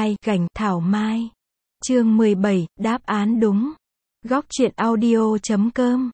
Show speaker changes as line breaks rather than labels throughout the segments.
2, gành, Thảo Mai. Chương 17, đáp án đúng. Góc truyện audio.com.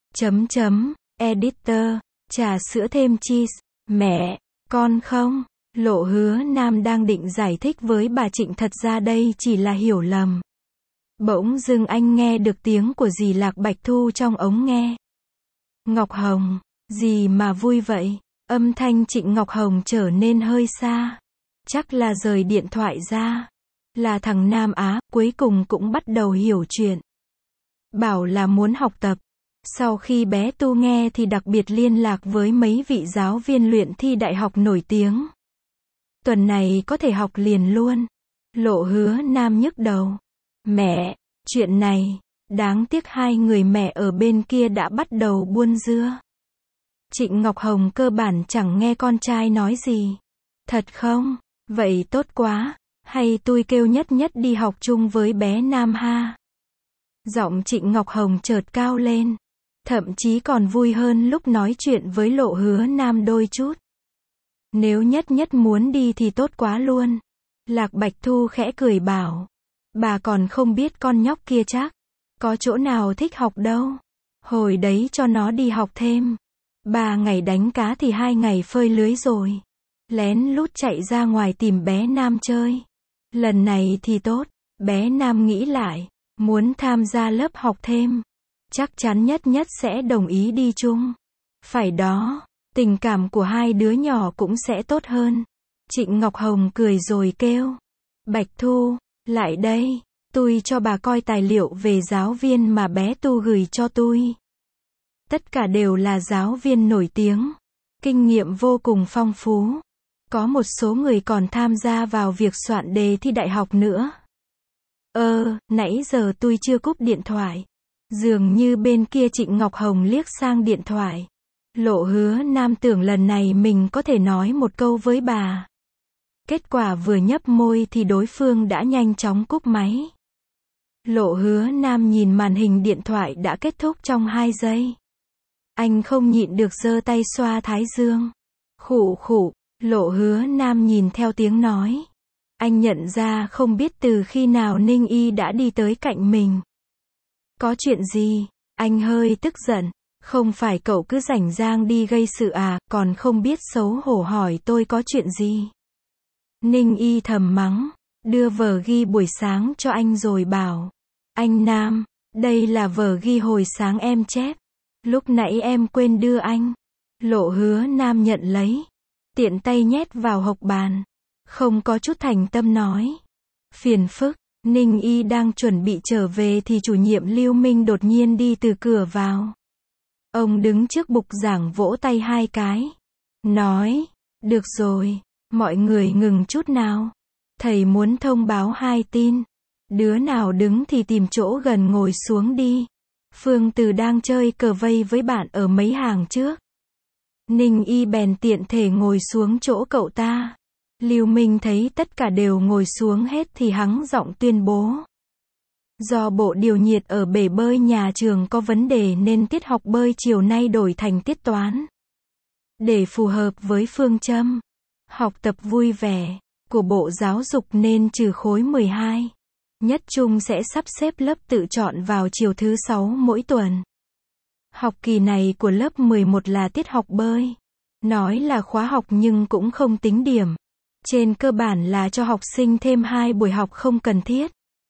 Editor, trà sữa thêm cheese. Mẹ, con không. Lộ Hứa Nam đang định giải thích với bà Trịnh thật ra đây chỉ là hiểu lầm. Bỗng dưng anh nghe được tiếng của dì Lạc Bạch Thu trong ống nghe. Ngọc Hồng, gì mà vui vậy? Âm thanh Trịnh Ngọc Hồng trở nên hơi xa. Chắc là rời điện thoại ra. Là thằng Nam Á, cuối cùng cũng bắt đầu hiểu chuyện. Bảo là muốn học tập. Sau khi bé Tu nghe thì đặc biệt liên lạc với mấy vị giáo viên luyện thi đại học nổi tiếng. Tuần này có thể học liền luôn. Lộ Hứa Nam nhức đầu. Mẹ, chuyện này, đáng tiếc hai người mẹ ở bên kia đã bắt đầu buôn dưa. Trịnh Ngọc Hồng cơ bản chẳng nghe con trai nói gì. Thật không? Vậy tốt quá. Hay tôi kêu Nhất Nhất đi học chung với bé Nam ha? Giọng Trịnh Ngọc Hồng chợt cao lên. Thậm chí còn vui hơn lúc nói chuyện với Lộ Hứa Nam đôi chút. Nếu Nhất Nhất muốn đi thì tốt quá luôn. Lạc Bạch Thu khẽ cười bảo. Bà còn không biết con nhóc kia chắc. Có chỗ nào thích học đâu. Hồi đấy cho nó đi học thêm. 3 ngày đánh cá thì 2 ngày phơi lưới rồi. Lén lút chạy ra ngoài tìm bé Nam chơi. Lần này thì tốt. Bé Nam nghĩ lại. Muốn tham gia lớp học thêm. Chắc chắn Nhất Nhất sẽ đồng ý đi chung. Phải đó. Tình cảm của hai đứa nhỏ cũng sẽ tốt hơn. Trịnh Ngọc Hồng cười rồi kêu. Bạch Thu, lại đây. Tôi cho bà coi tài liệu về giáo viên mà bé Tu gửi cho tôi. Tất cả đều là giáo viên nổi tiếng. Kinh nghiệm vô cùng phong phú. Có một số người còn tham gia vào việc soạn đề thi đại học nữa. Nãy giờ tôi chưa cúp điện thoại. Dường như bên kia Trịnh Ngọc Hồng liếc sang điện thoại. Lộ Hứa Nam tưởng lần này mình có thể nói một câu với bà. Kết quả vừa nhấp môi thì đối phương đã nhanh chóng cúp máy. Lộ Hứa Nam nhìn màn hình điện thoại đã kết thúc trong 2 giây. Anh không nhịn được giơ tay xoa thái dương. Khụ khụ, Lộ Hứa Nam nhìn theo tiếng nói. Anh nhận ra không biết từ khi nào Ninh Y đã đi tới cạnh mình. Có chuyện gì? Anh hơi tức giận. Không phải cậu cứ rảnh rang đi gây sự à, còn không biết xấu hổ hỏi tôi có chuyện gì? Ninh Y thầm mắng, đưa vở ghi buổi sáng cho anh rồi bảo. Anh Nam, đây là vở ghi hồi sáng em chép. Lúc nãy em quên đưa anh. Lộ Hứa Nam nhận lấy. Tiện tay nhét vào hộc bàn. Không có chút thành tâm nói. Phiền phức. Ninh Y đang chuẩn bị trở về thì chủ nhiệm Lưu Minh đột nhiên đi từ cửa vào. Ông đứng trước bục giảng vỗ tay 2 cái. Nói, được rồi, mọi người ngừng chút nào. Thầy muốn thông báo 2 tin. Đứa nào đứng thì tìm chỗ gần ngồi xuống đi. Phương Từ đang chơi cờ vây với bạn ở mấy hàng trước. Ninh Y bèn tiện thể ngồi xuống chỗ cậu ta. Lưu Minh thấy tất cả đều ngồi xuống hết thì hắng giọng tuyên bố. Do bộ điều nhiệt ở bể bơi nhà trường có vấn đề nên tiết học bơi chiều nay đổi thành tiết toán. Để phù hợp với phương châm học tập vui vẻ của Bộ Giáo dục nên trừ khối 12. Nhất Trung sẽ sắp xếp lớp tự chọn vào chiều thứ 6 mỗi tuần. Học kỳ này của lớp 11 là tiết học bơi. Nói là khóa học nhưng cũng không tính điểm. Trên cơ bản là cho học sinh thêm 2 buổi học không cần thiết.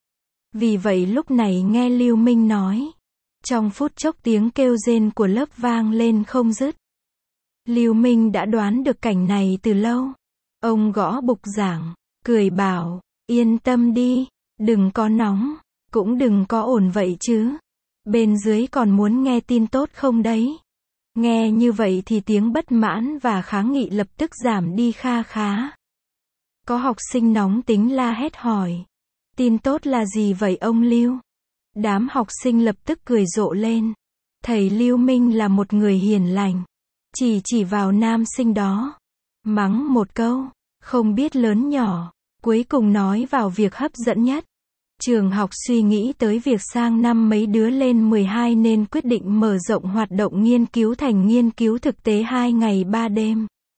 Vì vậy lúc này nghe Lưu Minh nói. Trong phút chốc tiếng kêu rên của lớp vang lên không dứt. Lưu Minh đã đoán được cảnh này từ lâu. Ông gõ bục giảng, cười bảo, yên tâm đi, đừng có nóng, cũng đừng có ổn vậy chứ. Bên dưới còn muốn nghe tin tốt không đấy? Nghe như vậy thì tiếng bất mãn và kháng nghị lập tức giảm đi kha khá. Có học sinh nóng tính la hét hỏi. Tin tốt là gì vậy ông Lưu? Đám học sinh lập tức cười rộ lên. Thầy Lưu Minh là một người hiền lành. Chỉ vào nam sinh đó. Mắng một câu. Không biết lớn nhỏ. Cuối cùng nói vào việc hấp dẫn nhất. Trường học suy nghĩ tới việc sang năm mấy đứa lên 12 nên quyết định mở rộng hoạt động nghiên cứu thành nghiên cứu thực tế 2 ngày 3 đêm.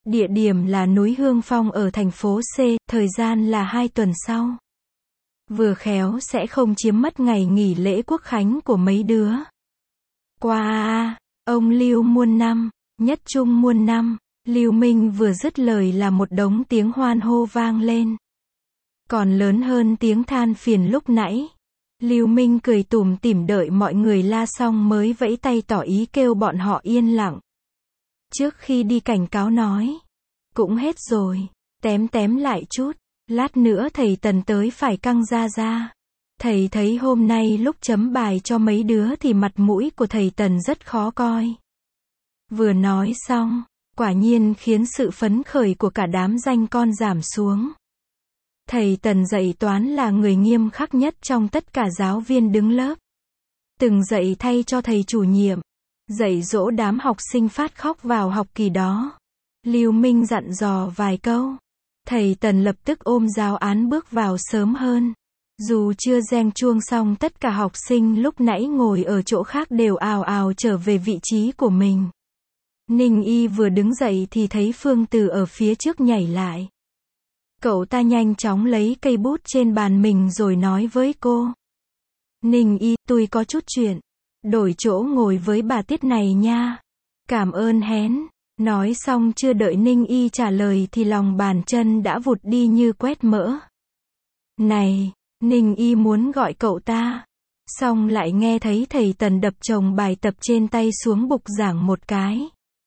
Địa điểm là núi Hương Phong ở thành phố C, thời gian là 2 tuần sau. Vừa khéo sẽ không chiếm mất ngày nghỉ lễ Quốc khánh của mấy đứa. Qua ông Lưu muôn năm, nhất trung muôn năm. Lưu Minh vừa dứt lời là một đống tiếng hoan hô vang lên. Còn lớn hơn tiếng than phiền lúc nãy. Lưu Minh cười tủm tỉm đợi mọi người la xong mới vẫy tay tỏ ý kêu bọn họ yên lặng. Trước khi đi cảnh cáo nói. Cũng hết rồi, tém lại chút. Lát nữa thầy Tần tới phải căng ra. Thầy thấy hôm nay lúc chấm bài cho mấy đứa thì mặt mũi của thầy Tần rất khó coi. Vừa nói xong, quả nhiên khiến sự phấn khởi của cả đám danh con giảm xuống. Thầy Tần dạy toán là người nghiêm khắc nhất trong tất cả giáo viên đứng lớp. Từng dạy thay cho thầy chủ nhiệm, dạy dỗ đám học sinh phát khóc vào học kỳ đó. Lưu Minh dặn dò vài câu. Thầy Tần lập tức ôm giáo án bước vào sớm hơn. Dù chưa reng chuông xong tất cả học sinh lúc nãy ngồi ở chỗ khác đều ào ào trở về vị trí của mình. Ninh Y vừa đứng dậy thì thấy Phương Từ ở phía trước nhảy lại. Cậu ta nhanh chóng lấy cây bút trên bàn mình rồi nói với cô. Ninh Y, tôi có chút chuyện. Đổi chỗ ngồi với bà Tiết này nha. Cảm ơn hén. Nói xong chưa đợi Ninh Y trả lời thì lòng bàn chân đã vụt đi như quét mỡ. Này, Ninh Y muốn gọi cậu ta. Xong lại nghe thấy thầy Tần đập chồng bài tập trên tay xuống bục giảng một cái.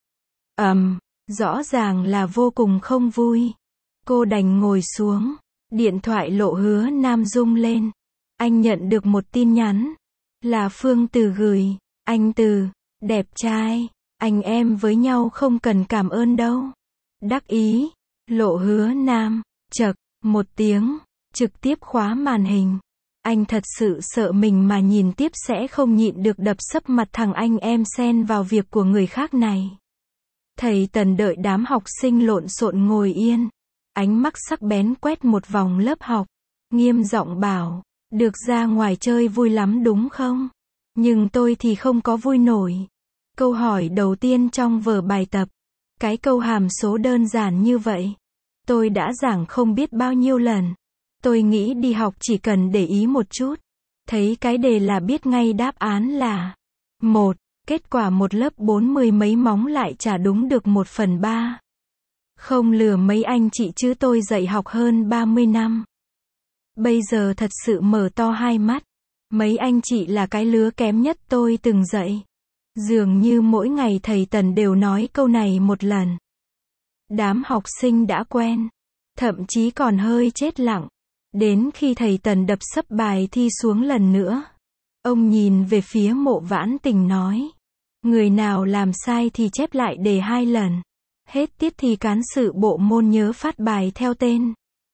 Rõ ràng là vô cùng không vui. Cô đành ngồi xuống. Điện thoại Lộ Hứa Nam rung lên. Anh nhận được một tin nhắn. Là Phương Từ gửi. Anh Từ, đẹp trai. Anh em với nhau không cần cảm ơn đâu. Đắc ý. Lộ Hứa Nam. Chậc, một tiếng. Trực tiếp khóa màn hình. Anh thật sự sợ mình mà nhìn tiếp sẽ không nhịn được đập sấp mặt thằng anh em xen vào việc của người khác này. Thầy Tần đợi đám học sinh lộn xộn ngồi yên. Ánh mắt sắc bén quét một vòng lớp học. Nghiêm giọng bảo. Được ra ngoài chơi vui lắm đúng không? Nhưng tôi thì không có vui nổi. Câu hỏi đầu tiên trong vở bài tập. Cái câu hàm số đơn giản như vậy. Tôi đã giảng không biết bao nhiêu lần. Tôi nghĩ đi học chỉ cần để ý một chút. Thấy cái đề là biết ngay đáp án là 1. Kết quả một lớp 40 mấy móng lại trả đúng được 1/3. Không lừa mấy anh chị chứ tôi dạy học hơn 30 năm. Bây giờ thật sự mở to hai mắt. Mấy anh chị là cái lứa kém nhất tôi từng dạy. Dường như mỗi ngày thầy Tần đều nói câu này một lần. Đám học sinh đã quen. Thậm chí còn hơi chết lặng. Đến khi thầy Tần đập sấp bài thi xuống lần nữa. Ông nhìn về phía Mộ Vãn Tình nói. Người nào làm sai thì chép lại đề 2 lần. Hết tiết thì cán sự bộ môn nhớ phát bài theo tên.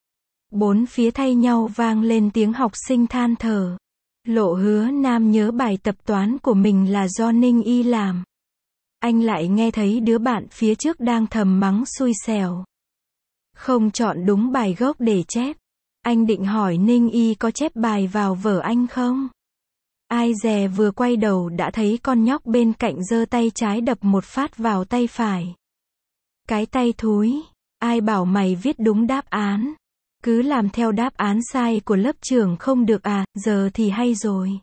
Bốn phía thay nhau vang lên tiếng học sinh than thở. Lộ Hứa Nam nhớ bài tập toán của mình là do Ninh Y làm. Anh lại nghe thấy đứa bạn phía trước đang thầm mắng xui xẻo. Không chọn đúng bài gốc để chép. Anh định hỏi Ninh Y có chép bài vào vở anh không? Ai dè vừa quay đầu đã thấy con nhóc bên cạnh giơ tay trái đập một phát vào tay phải. Cái tay thúi, ai bảo mày viết đúng đáp án? Cứ làm theo đáp án sai của lớp trưởng không được à, giờ thì hay rồi.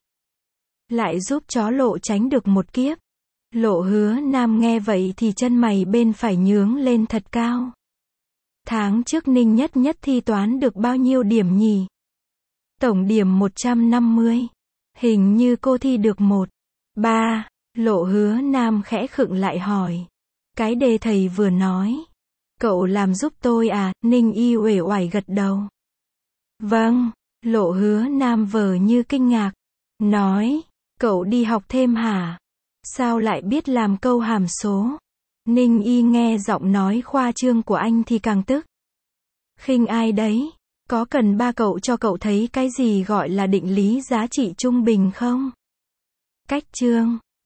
Lại giúp chó Lộ tránh được một kiếp. Lộ Hứa Nam nghe vậy thì chân mày bên phải nhướng lên thật cao. Tháng trước Ninh Nhất Nhất thi toán được bao nhiêu điểm nhỉ? Tổng điểm 150. Hình như cô thi được 1/3. Lộ Hứa Nam khẽ khựng lại hỏi. Cái đề thầy vừa nói. Cậu làm giúp tôi à? Ninh Y uể oải gật đầu. Vâng. Lộ Hứa Nam vờ như kinh ngạc. Nói. Cậu đi học thêm hả? Sao lại biết làm câu hàm số? Ninh Y nghe giọng nói khoa trương của anh thì càng tức. Khinh ai đấy? Có cần ba cậu cho cậu thấy cái gì gọi là định lý giá trị trung bình không? Cách chương